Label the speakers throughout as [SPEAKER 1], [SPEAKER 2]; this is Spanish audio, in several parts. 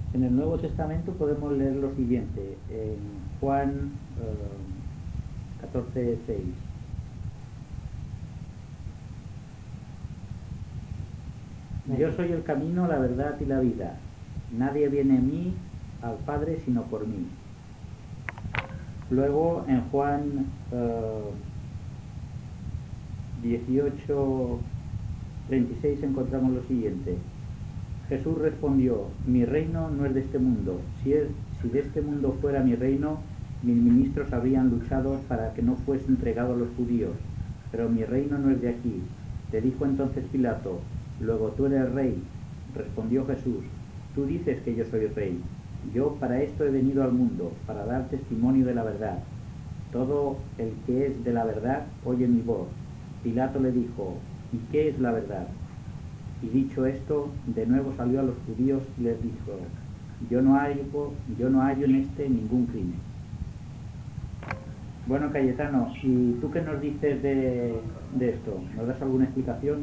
[SPEAKER 1] En el Nuevo Testamento podemos leer lo siguiente, en Juan 14:6. Yo soy el camino, la verdad y la vida. Nadie viene a mí, al Padre, sino por mí. Luego en Juan 18:36 encontramos lo siguiente. Jesús respondió: mi reino no es de este mundo. Si de este mundo fuera mi reino, mis ministros habrían luchado para que no fuese entregado a los judíos. Pero mi reino no es de aquí. Le dijo entonces Pilato: luego tú eres rey. Respondió Jesús: tú dices que yo soy rey. Yo para esto he venido al mundo, para dar testimonio de la verdad. Todo el que es de la verdad oye mi voz. Pilato le dijo: ¿y qué es la verdad? Y dicho esto, de nuevo salió a los judíos y les dijo: yo no hallo en este ningún crimen. Bueno, Cayetano, ¿y tú qué nos dices de esto? ¿Nos das alguna explicación?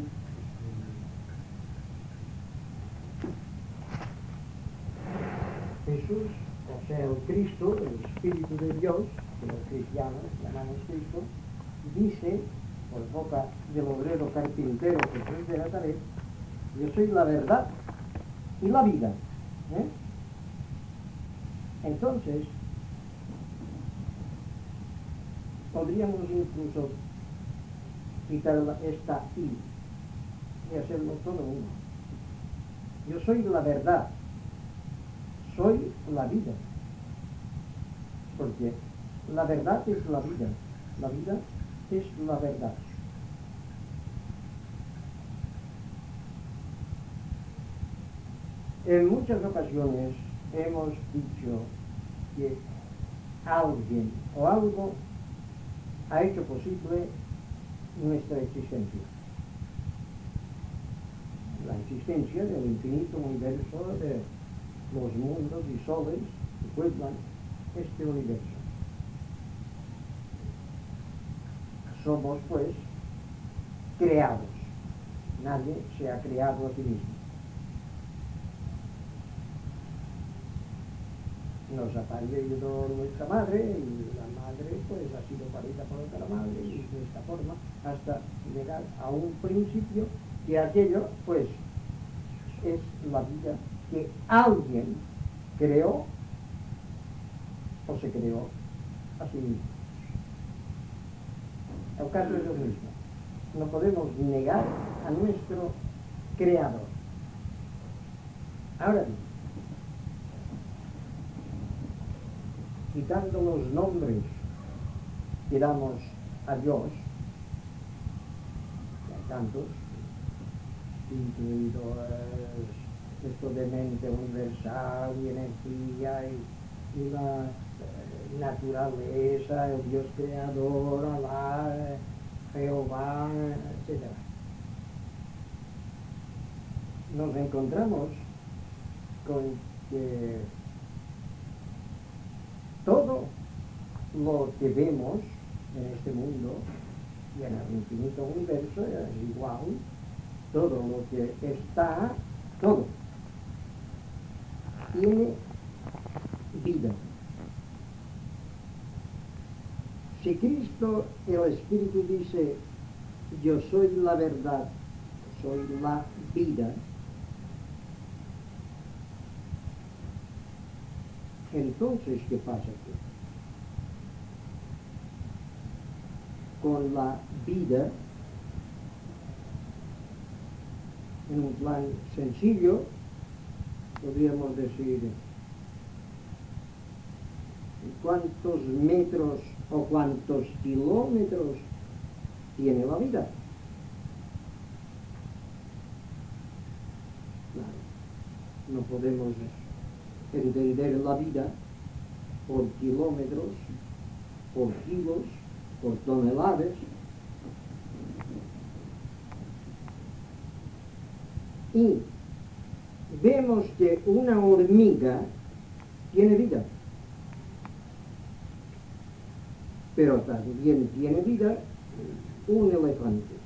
[SPEAKER 2] Jesús, o sea, el Cristo, el Espíritu de Dios, que los cristianos llamamos Cristo, dice, por boca del obrero carpintero Jesús de Nazaret: yo soy la verdad y la vida. Entonces, podríamos incluso quitar esta I y hacerlo todo uno. Yo soy la verdad, soy la vida, porque la verdad es la vida es la verdad. En muchas ocasiones hemos dicho que alguien o algo ha hecho posible nuestra existencia. La existencia del infinito universo, de los mundos y soles que pueblan este universo. Somos, pues, creados. Nadie se ha creado a sí mismo. Nos ha parido nuestra madre, y la madre pues ha sido parida por otra madre, y de esta forma hasta llegar a un principio que aquello pues es la vida que alguien creó o se creó a sí mismo. El caso es lo mismo. No podemos negar a nuestro creador. Ahora bien, quitando los nombres que damos a Dios, que hay tantos, incluido esto de mente universal y energía y la naturaleza, el Dios creador, Alá, Jehová, etc. Nos encontramos con que todo lo que vemos en este mundo y en el infinito universo es igual. Todo lo que está, todo, tiene vida. Si Cristo, el Espíritu, dice: yo soy la verdad, soy la vida, entonces, ¿qué pasa aquí? Con la vida, en un plan sencillo, podríamos decir: ¿cuántos metros o cuántos kilómetros tiene la vida? Claro, no podemos entender la vida por kilómetros, por kilos, por toneladas. Y vemos que una hormiga tiene vida, pero también tiene vida un elefante.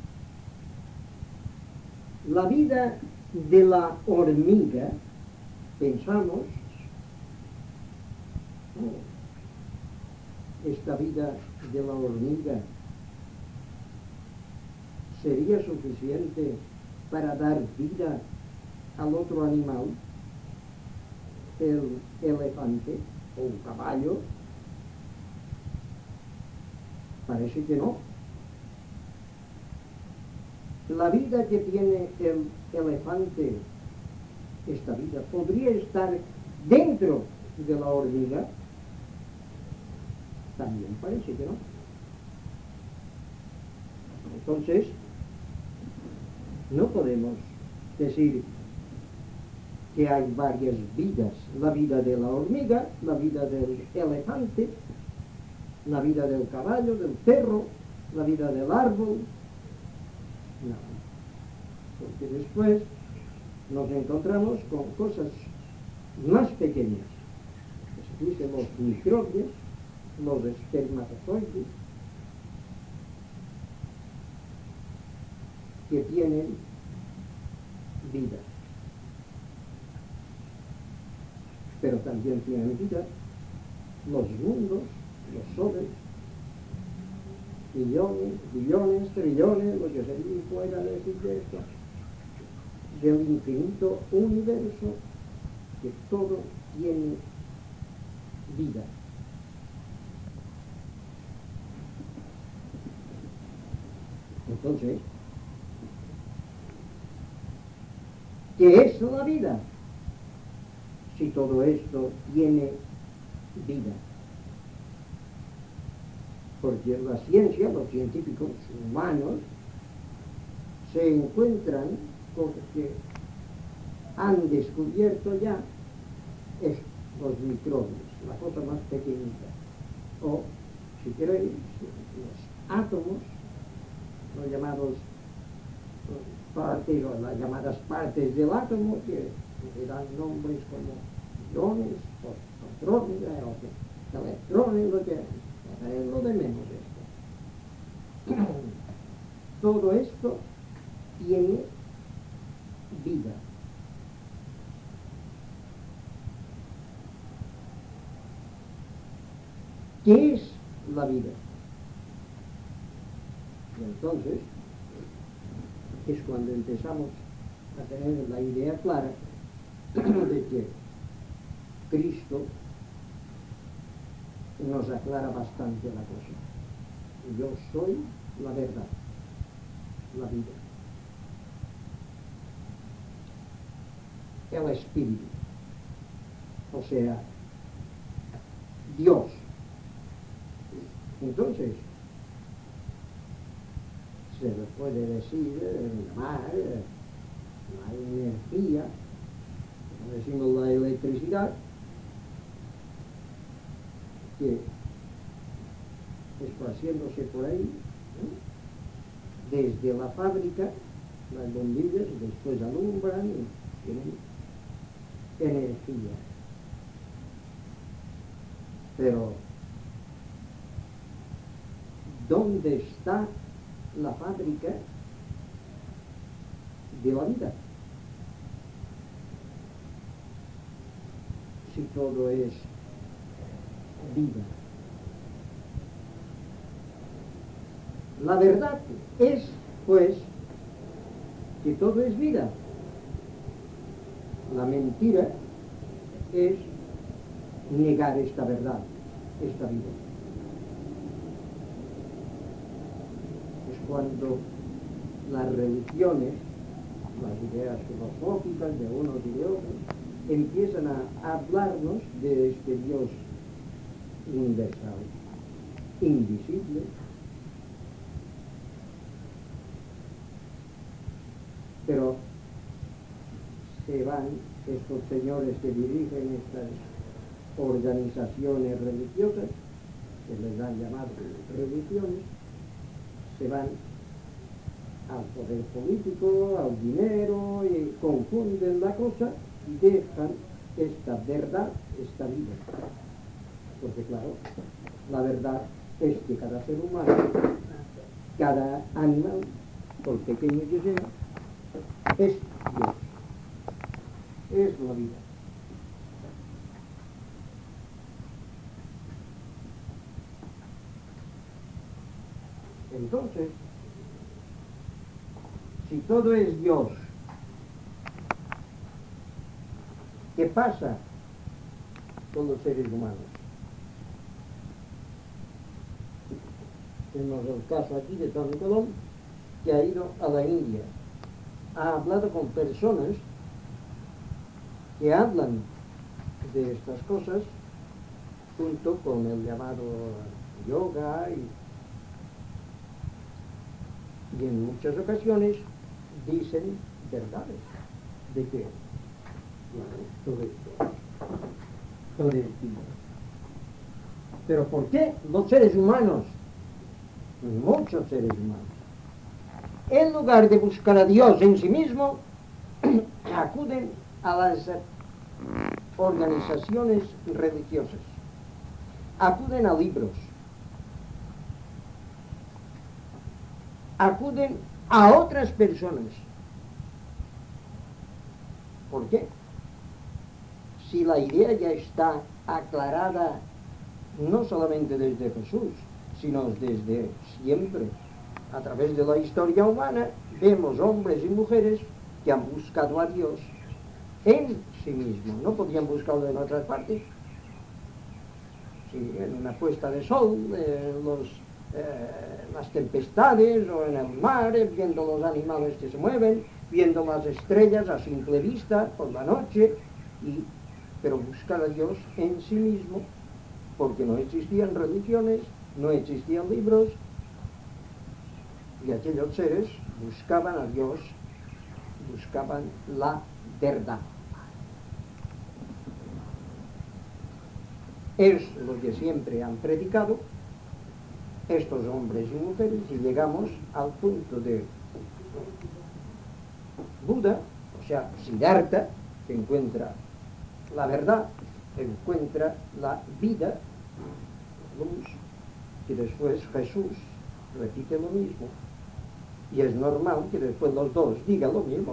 [SPEAKER 2] La vida de la hormiga pensamos, esta vida de la hormiga sería suficiente para dar vida al otro animal, el elefante o un caballo. Parece que no. La vida que tiene el elefante, esta vida, podría estar dentro de la hormiga. También parece que no. Entonces, no podemos decir que hay varias vidas: la vida de la hormiga, la vida del elefante, la vida del caballo, del perro, la vida del árbol. No, porque después nos encontramos con cosas más pequeñas, que se dicen los microbios, los espermatozoides, que tienen vida. Pero también tienen vida los mundos, los soles, millones, billones, trillones, lo que se pueda decir de esto, del infinito universo, que todo tiene vida. Entonces, ¿qué es la vida? Si todo esto tiene vida. Porque la ciencia, los científicos humanos, se encuentran con que han descubierto ya los microbios, la cosa más pequeñita, o, si queréis, los átomos, los llamados partes, o las llamadas partes del átomo, que le dan nombres como iones, o protones, o electrones, lo que es lo de menos esto. Todo esto tiene vida. ¿Qué es la vida? Y entonces es cuando empezamos a tener la idea clara de que Cristo nos aclara bastante la cosa. Yo soy la verdad, la vida. El Espíritu, o sea, Dios. Entonces, se le puede decir, llamar, la energía, como decimos la electricidad, que esparciéndose por ahí, ¿no? Desde la fábrica, las bombillas después alumbran y tienen energía. Pero, ¿dónde está la fábrica de la vida? Si todo es vida. La verdad es, pues, que todo es vida. La mentira es negar esta verdad, esta vida. Es cuando las religiones, las ideas filosóficas de unos y de otros, empiezan a hablarnos de este Dios universal, invisible, pero se van estos señores que dirigen estas organizaciones religiosas, que les han llamado religiones, se van al poder político, al dinero, y confunden la cosa y dejan esta verdad, esta vida. Porque claro, la verdad es que cada ser humano, cada animal, por pequeño que sea, es Dios, es la vida. Entonces, si todo es Dios, ¿qué pasa con los seres humanos? Tenemos el caso aquí de Tony Colón, que ha ido a la India, ha hablado con personas que hablan de estas cosas junto con el llamado yoga y en muchas ocasiones dicen verdades de que todo es Dios. Pero ¿por qué los seres humanos, muchos seres humanos, en lugar de buscar a Dios en sí mismo, acuden a las organizaciones religiosas, acuden a libros, acuden a otras personas? ¿Por qué? Si la idea ya está aclarada no solamente desde Jesús, sino desde siempre. A través de la historia humana vemos hombres y mujeres que han buscado a Dios en sí mismo. No podían buscarlo en otras partes. Sí, en una puesta de sol, las tempestades, o en el mar, viendo los animales que se mueven, viendo las estrellas a simple vista por la noche, pero buscar a Dios en sí mismo, porque no existían religiones, no existían libros, y aquellos seres buscaban a Dios, buscaban la verdad. Es lo que siempre han predicado estos hombres y mujeres, y llegamos al punto de Buda, o sea, Siddhartha, que encuentra la verdad, encuentra la vida, luz, y después Jesús repite lo mismo, y es normal que después los dos digan lo mismo.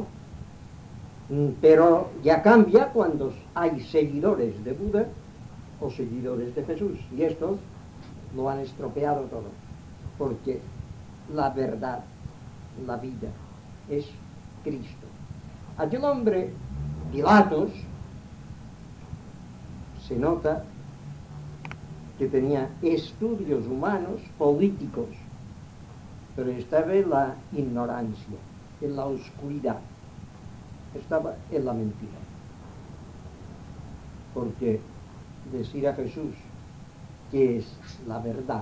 [SPEAKER 2] Pero ya cambia cuando hay seguidores de Buda o seguidores de Jesús, y estos lo han estropeado todo, porque la verdad, la vida, es Cristo. Aquel hombre, Pilatos, se nota que tenía estudios humanos, políticos, pero estaba en la ignorancia, en la oscuridad, estaba en la mentira. Porque decir a Jesús que es la verdad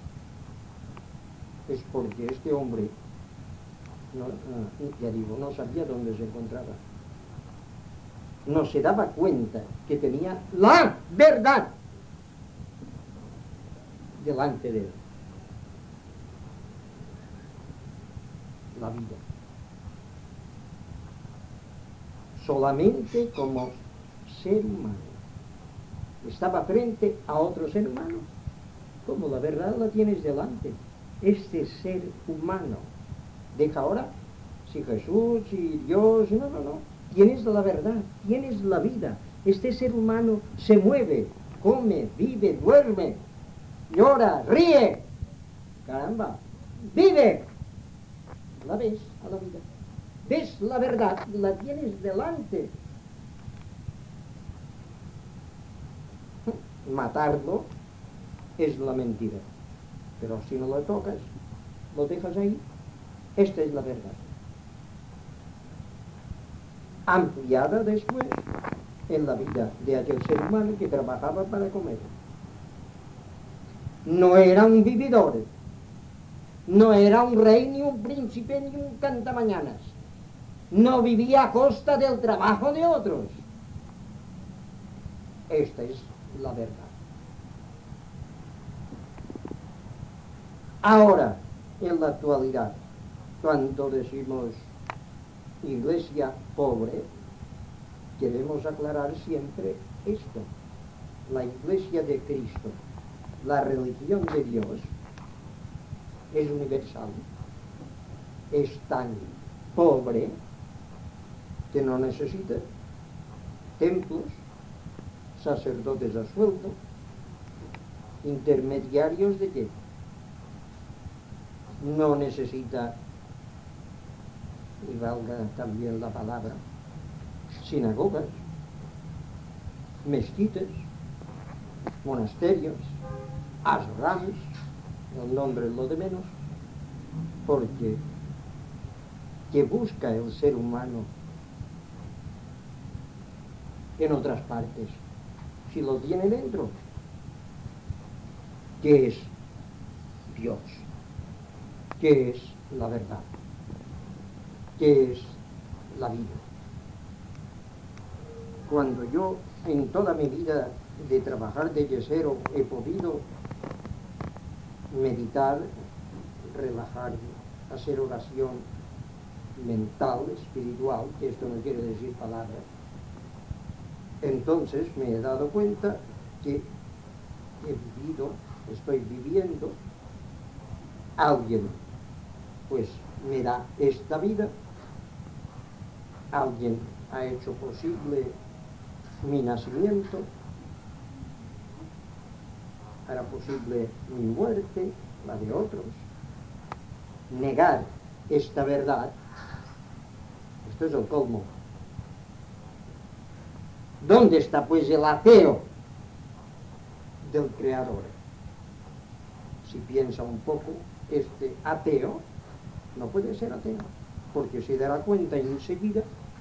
[SPEAKER 2] es porque este hombre, no sabía dónde se encontraba. No se daba cuenta que tenía la verdad delante de él. La vida. Solamente como ser humano. Estaba frente a otro ser humano. Como la verdad la tienes delante. Este ser humano. Deja ahora si Jesús, si Dios, no. Tienes la verdad, tienes la vida. Este ser humano se mueve, come, vive, duerme, llora, ríe. Caramba, vive. La ves a la vida. Ves la verdad, la tienes delante. Matarlo es la mentira. Pero si no lo tocas, lo dejas ahí. Esta es la verdad. Ampliada después en la vida de aquel ser humano que trabajaba para comer. No era un vividor, no era un rey, ni un príncipe, ni un cantamañanas. No vivía a costa del trabajo de otros. Esta es la verdad. Ahora, en la actualidad, cuando decimos iglesia pobre, queremos aclarar siempre esto. La iglesia de Cristo, la religión de Dios, es universal, es tan pobre que no necesita templos, sacerdotes a sueldo, intermediarios de qué? no necesita, y valga también la palabra, sinagogas, mezquitas, monasterios, ashrams, el nombre es lo de menos, porque ¿qué busca el ser humano en otras partes? Si lo tiene dentro, ¿qué es Dios? ¿Qué es la verdad? ¿Qué es la vida? Cuando yo en toda mi vida de trabajar de yesero he podido meditar, relajarme, hacer oración mental, espiritual, que esto no quiere decir palabras, entonces me he dado cuenta que he vivido, estoy viviendo, alguien pues me da esta vida, alguien ha hecho posible mi nacimiento, hará posible mi muerte, la de otros. Negar esta verdad, esto es el colmo. ¿Dónde está pues el ateo del Creador? Si piensa un poco, este ateo no puede ser ateo, porque se dará cuenta enseguida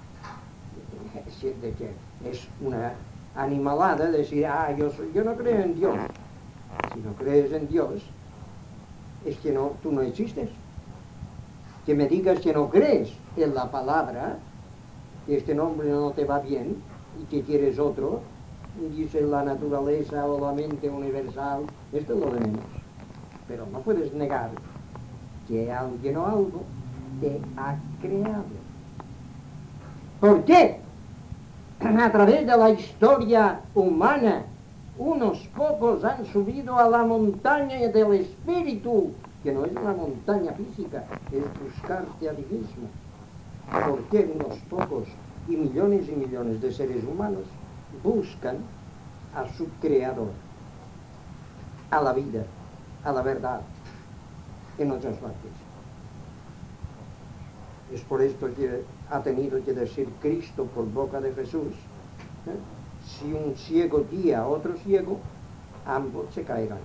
[SPEAKER 2] de que es una animalada decir, yo no creo en Dios. Si no crees en Dios, es que tú no existes. Que me digas que no crees en la palabra, que este nombre no te va bien y que quieres otro, dice la naturaleza o la mente universal, esto es lo de menos. Pero no puedes negar que alguien o algo te ha creado. ¿Por qué? A través de la historia humana, unos pocos han subido a la montaña del espíritu, que no es una montaña física, es buscarte a ti mismo. ¿Por qué unos pocos y millones de seres humanos buscan a su creador, a la vida, a la verdad, en otras partes? Es por esto que ha tenido que decir Cristo por boca de Jesús, si un ciego guía a otro ciego, ambos se caerán.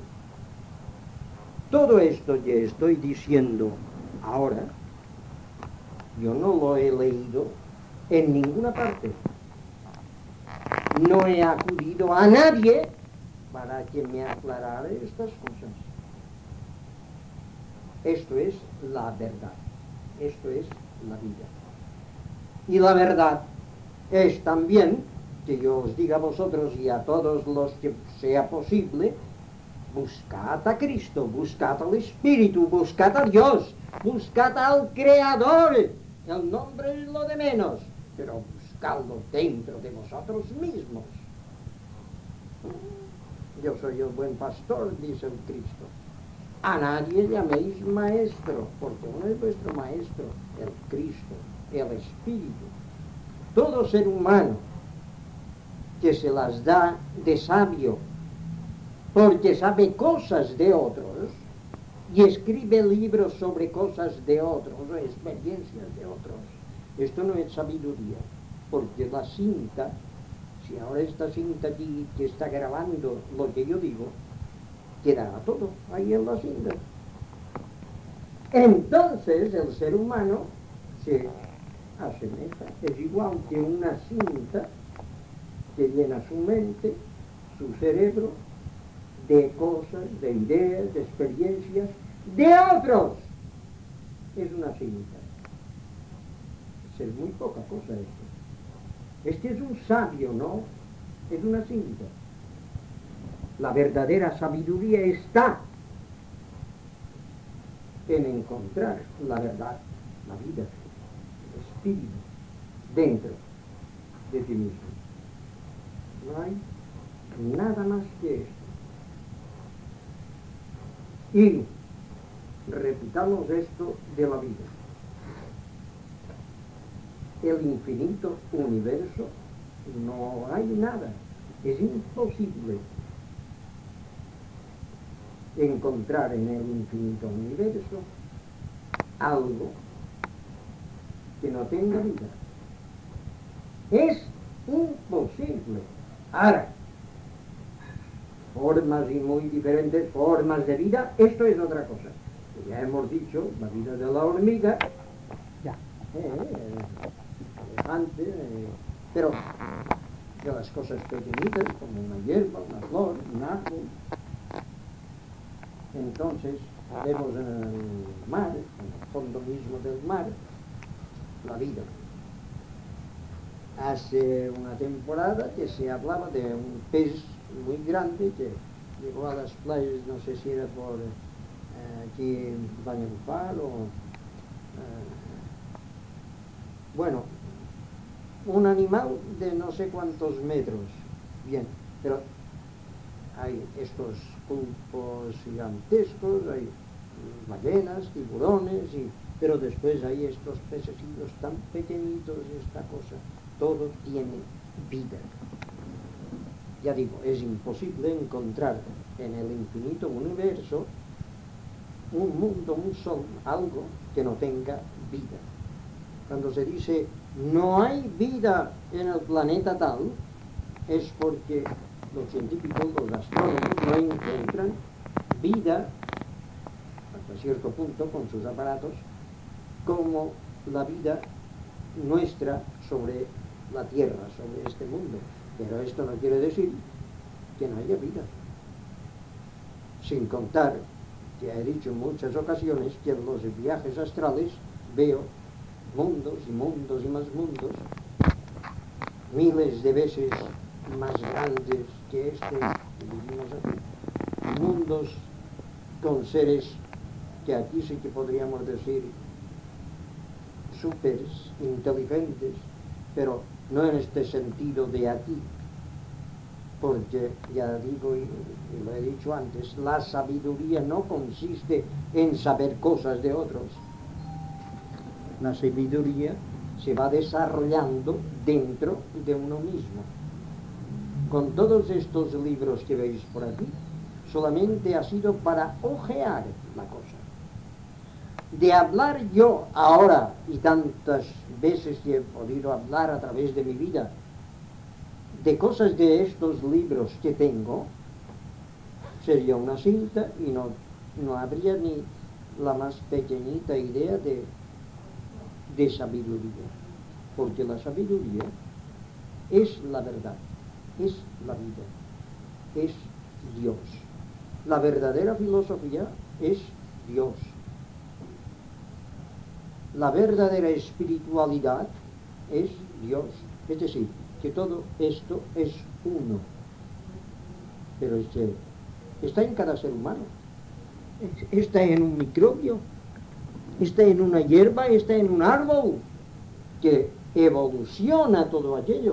[SPEAKER 2] Todo esto que estoy diciendo ahora, yo no lo he leído en ninguna parte. No he acudido a nadie para que me aclarara estas cosas. Esto es la verdad. Esto es la vida. Y la verdad es también que yo os diga a vosotros y a todos los que sea posible, buscad a Cristo, buscad al Espíritu, buscad a Dios, buscad al Creador. El nombre es lo de menos, pero buscadlo dentro de vosotros mismos. Yo soy el buen pastor, dice el Cristo. A nadie llaméis maestro, porque uno es vuestro maestro, el Cristo, el Espíritu. Todo ser humano que se las da de sabio, porque sabe cosas de otros, y escribe libros sobre cosas de otros, o experiencias de otros. Esto no es sabiduría, porque la cinta, si ahora esta cinta aquí que está grabando lo que yo digo, quedará todo ahí en la cinta. Entonces el ser humano se asemeja, es igual que una cinta que llena su mente, su cerebro, de cosas, de ideas, de experiencias, de otros. Es una cinta. Es muy poca cosa esto. Este es un sabio, ¿no? Es una cinta. La verdadera sabiduría está en encontrar la verdad, la vida, el espíritu, dentro de ti mismo. No hay nada más que esto. Y repitamos esto de la vida. El infinito universo, no hay nada. Es imposible encontrar en el infinito universo algo que no tenga vida. Es imposible. Ahora, formas y muy diferentes formas de vida, esto es otra cosa. Ya hemos dicho, la vida de la hormiga, elefante, pero de las cosas pequeñitas, como una hierba, una flor, un árbol. Entonces, vemos en el mar, en el fondo mismo del mar, la vida. Hace una temporada que se hablaba de un pez muy grande que llegó a las playas, no sé si era por aquí en Banyalufar o... bueno, un animal de no sé cuántos metros, bien, pero hay estos pulpos gigantescos, hay ballenas, tiburones, pero después hay estos pececillos tan pequeñitos, esta cosa, todo tiene vida. Ya digo, es imposible encontrar en el infinito universo un mundo, un sol, algo que no tenga vida. Cuando se dice no hay vida en el planeta tal, es porque los científicos, los astrónomos, no encuentran vida, hasta cierto punto, con sus aparatos, como la vida nuestra sobre la Tierra, sobre este mundo. Pero esto no quiere decir que no haya vida. Sin contar, ya he dicho en muchas ocasiones, que en los viajes astrales veo mundos y mundos y más mundos, miles de veces más grandes que este que vivimos aquí. Mundos con seres que aquí sí que podríamos decir súperes, inteligentes, pero no en este sentido de aquí, porque ya digo y lo he dicho antes, la sabiduría no consiste en saber cosas de otros. La sabiduría se va desarrollando dentro de uno mismo. Con todos estos libros que veis por aquí, solamente ha sido para ojear la cosa. De hablar yo ahora, y tantas veces que he podido hablar a través de mi vida, de cosas de estos libros que tengo, sería una cinta y no habría ni la más pequeñita idea de sabiduría. Porque la sabiduría es la verdad, es la vida, es Dios. La verdadera filosofía es Dios. La verdadera espiritualidad es Dios. Es decir, que todo esto es uno. Pero es que está en cada ser humano. Está en un microbio, está en una hierba, está en un árbol, que evoluciona todo aquello.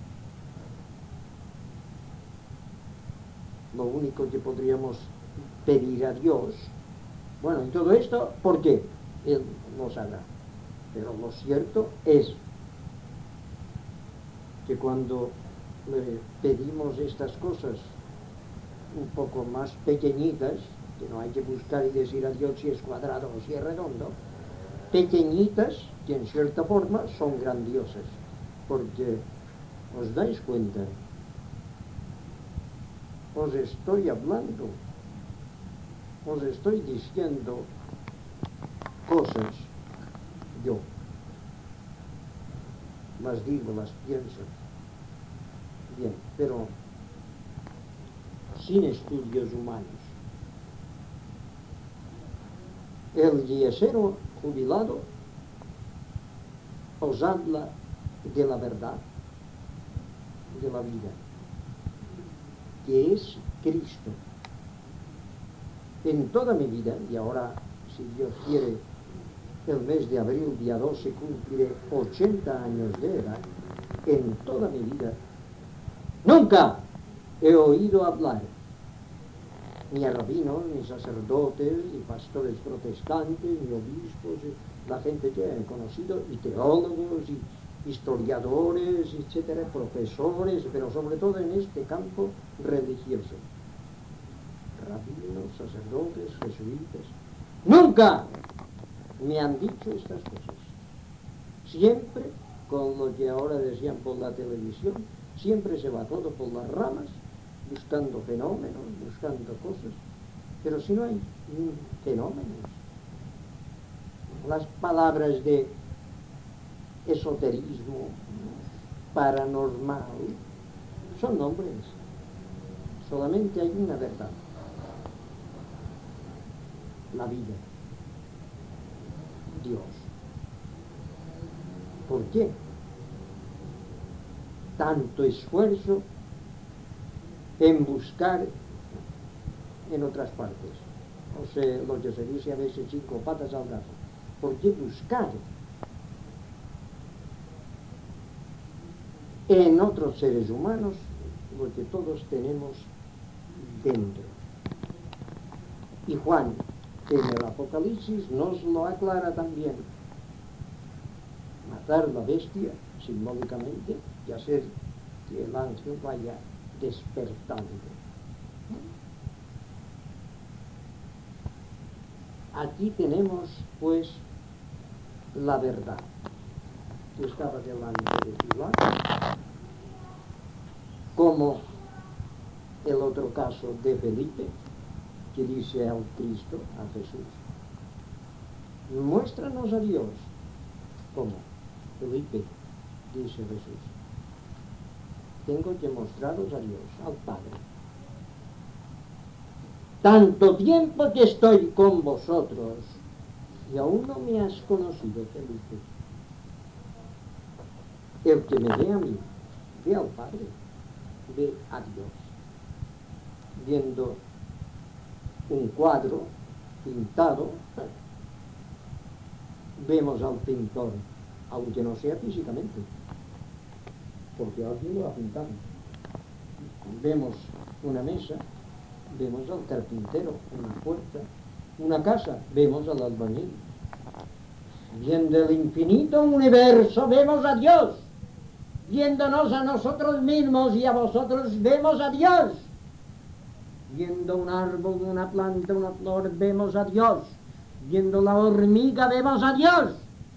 [SPEAKER 2] Lo único que podríamos pedir a Dios, bueno, y todo esto, ¿por qué? Él lo sabrá. Pero lo cierto es que cuando le pedimos estas cosas un poco más pequeñitas, que no hay que buscar y decir a Dios si es cuadrado o si es redondo, pequeñitas que en cierta forma son grandiosas, porque os dais cuenta, os estoy hablando, os estoy diciendo cosas, yo las digo, las pienso, bien, pero sin estudios humanos. El yesero jubilado os habla de la verdad, de la vida, que es Cristo. En toda mi vida, y ahora, si Dios quiere, el mes de abril, día 12, cumpliré 80 años de edad, en toda mi vida, nunca he oído hablar ni a rabinos, ni sacerdotes, ni pastores protestantes, ni obispos, la gente que he conocido, y teólogos, y historiadores, etcétera, profesores, pero sobre todo en este campo religioso. Rabinos, sacerdotes, jesuitas. ¡Nunca me han dicho estas cosas. Siempre, con lo que ahora decían por la televisión, siempre se va todo por las ramas, buscando fenómenos, buscando cosas, pero si no hay fenómenos, las palabras de esoterismo, paranormal, son nombres. Solamente hay una verdad: la vida, Dios. ¿Por qué tanto esfuerzo en buscar en otras partes? O sea, lo que se dice a veces 5 patas al gato. ¿Por qué buscar en otros seres humanos lo que todos tenemos dentro? Y Juan, en el Apocalipsis, nos lo aclara también. Matar la bestia, simbólicamente, y hacer que el ángel vaya despertando. Aquí tenemos, pues, la verdad, que estaba delante de Pilato, como el otro caso de Felipe, que dice al Cristo, a Jesús: muéstranos a Dios. ¿Cómo? Felipe, dice Jesús, tengo que mostraros a Dios, al Padre. Tanto tiempo que estoy con vosotros y aún no me has conocido, Felipe. El que me ve a mí, ve al Padre, ve a Dios. Viendo un cuadro pintado, vemos al pintor, aunque no sea físicamente, porque alguien lo ha pintado. Vemos una mesa, vemos al carpintero, una puerta, una casa, vemos al albañil. Viendo el infinito universo, vemos a Dios. Viéndonos a nosotros mismos y a vosotros, vemos a Dios. Viendo un árbol, una planta, una flor, vemos a Dios. Viendo la hormiga, vemos a Dios.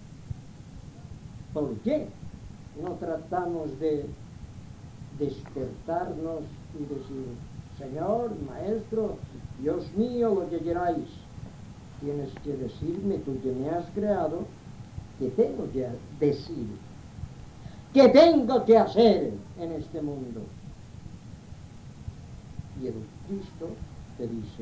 [SPEAKER 2] ¿Por qué no tratamos de despertarnos y decir: Señor, Maestro, Dios mío, lo que queráis, tienes que decirme, tú que me has creado, qué tengo que decir, qué tengo que hacer en este mundo? Y el Cristo te dice: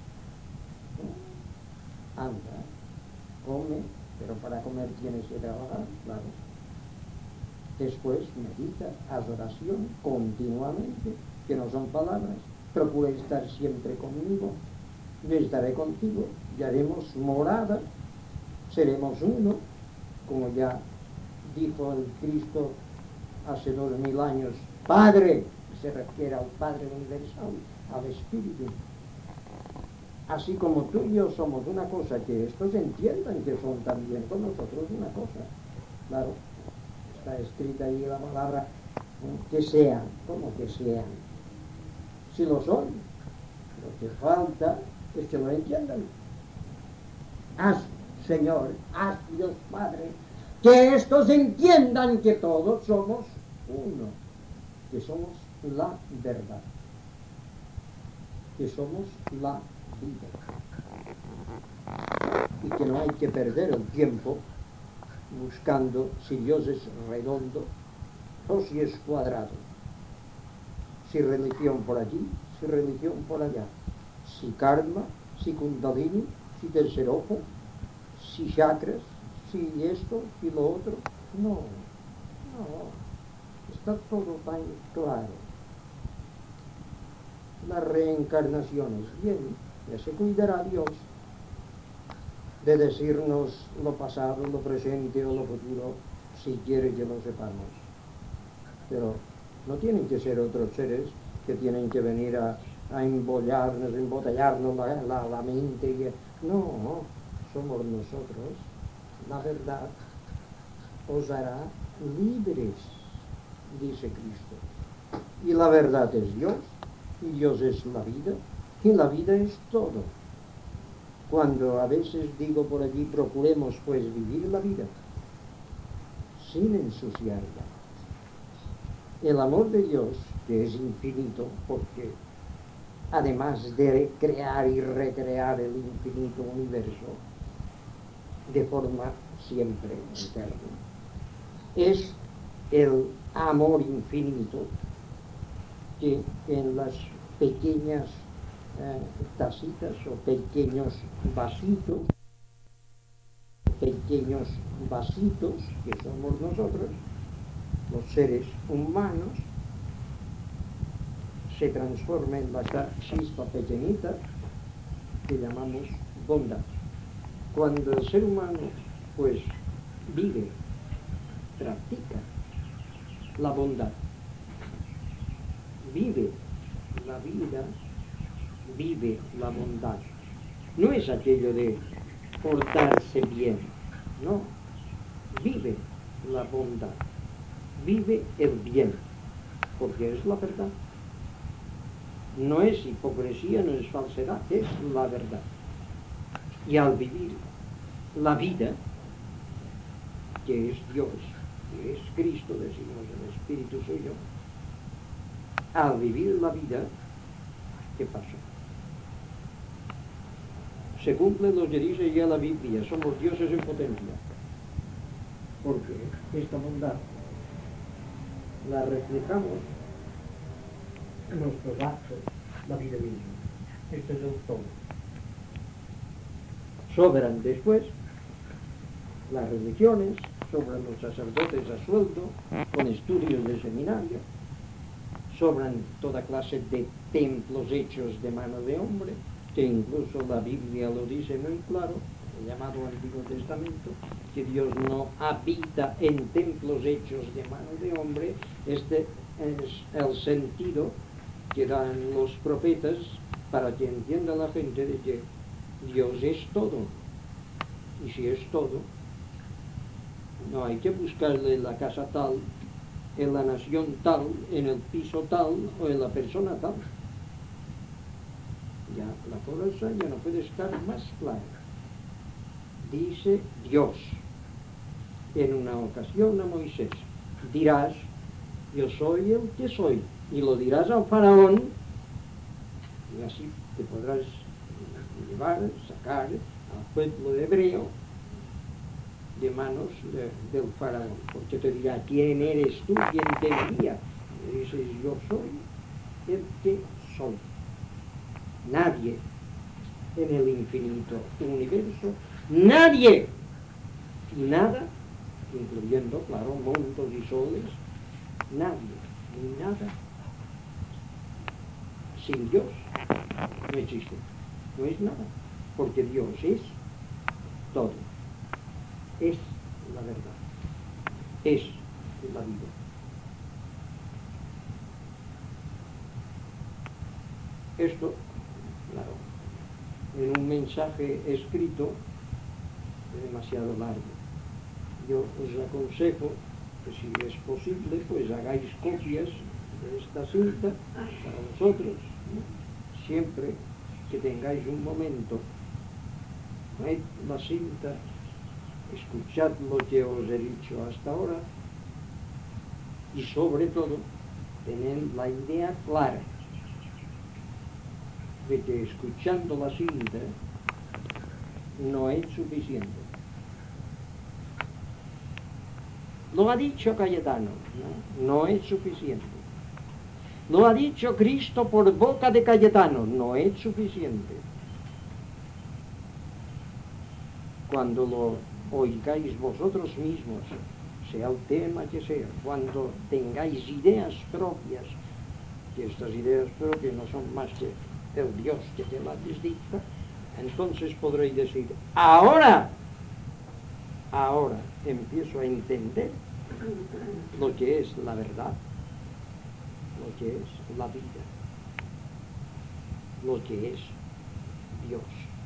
[SPEAKER 2] anda, come, pero para comer tienes que trabajar, claro. Después medita, haz oración continuamente, que no son palabras. Procura estar siempre conmigo, yo estaré contigo, y haremos morada, seremos uno, como ya dijo el Cristo hace 2000 años, Padre, se refiere al Padre universal, al Espíritu. Así como tú y yo somos una cosa, que estos entiendan que son también con nosotros una cosa. Claro, está escrita ahí la palabra, que sean, ¿cómo que sean? Si lo son, lo que falta es que lo entiendan. Haz, Señor, haz, Dios Padre, que estos entiendan que todos somos uno, que somos la verdad, que somos la vida, y que no hay que perder el tiempo buscando si Dios es redondo o si es cuadrado, si religión por allí, si religión por allá, si karma, si kundalini, si tercer ojo, si chakras, si esto, si lo otro. No, está todo tan claro. Las reencarnaciones, bien, ya se cuidará Dios de decirnos lo pasado, lo presente o lo futuro, si quiere que lo sepamos. Pero no tienen que ser otros seres que tienen que venir a embotellarnos la mente. No, somos nosotros. La verdad os hará libres, dice Cristo. Y la verdad es Dios, y Dios es la vida, y la vida es todo. cuando a veces digo por allí, procuremos pues vivir la vida sin ensuciarla. El amor de Dios, que es infinito, porque además de crear y recrear el infinito universo de forma siempre eterna, es el amor infinito que en las pequeñas tacitas o pequeños vasitos que somos nosotros, los seres humanos, se transforma en la chispa pequeñita que llamamos bondad. Cuando el ser humano pues vive, practica la bondad, vive la vida, vive la bondad. No es aquello de portarse bien, no, vive la bondad, vive el bien, porque es la verdad. No es hipocresía, no es falsedad, es la verdad. Y al vivir la vida, que es Dios, que es Cristo, decimos el Espíritu Suyo, al vivir la vida, ¿qué pasa? Se cumple lo que dice ya la Biblia, somos dioses en potencia. Porque esta bondad la reflejamos en nuestros actos, la vida misma. Este es el todo. Sobran después las religiones, sobran los sacerdotes a sueldo, con estudios de seminario, sobran toda clase de templos hechos de mano de hombre, que incluso la Biblia lo dice muy claro, el llamado Antiguo Testamento, que Dios no habita en templos hechos de mano de hombre. Este es el sentido que dan los profetas para que entienda la gente de que Dios es todo. Y si es todo, no hay que buscarle en la casa tal, en la nación tal, en el piso tal o en la persona tal. Ya la cosa ya no puede estar más clara. Dice Dios en una ocasión a Moisés: dirás, yo soy el que soy, y lo dirás al faraón, y así te podrás llevar, sacar al pueblo hebreo de manos del faraón, porque te dirá: ¿quién eres tú? ¿Quién te envía? Y dices: yo soy el que soy. Nadie en el infinito universo, nadie y nada, incluyendo, claro, mundos y soles, nadie ni nada sin Dios no existe, no es nada, porque Dios es todo, es la verdad, es la vida. Esto, claro, en un mensaje escrito es demasiado largo. Yo os aconsejo que, si es posible, pues hagáis copias de esta cinta para vosotros, ¿no? Siempre que tengáis un momento, poned la cinta, escuchad lo que os he dicho hasta ahora y, sobre todo, tened la idea clara de que escuchando la cinta no es suficiente. Lo ha dicho Cayetano, no es suficiente. Lo ha dicho Cristo por boca de Cayetano, no es suficiente. Cuando lo oigáis vosotros mismos, sea el tema que sea, cuando tengáis ideas propias, que estas ideas propias no son más que el Dios que te las dicta, entonces podréis decir: ahora empiezo a entender lo que es la verdad, lo que es la vida, lo que es Dios.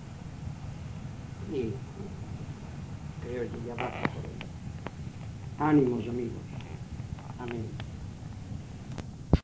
[SPEAKER 2] Y creo que ya basta por hoy. Ánimos, amigos. Amén.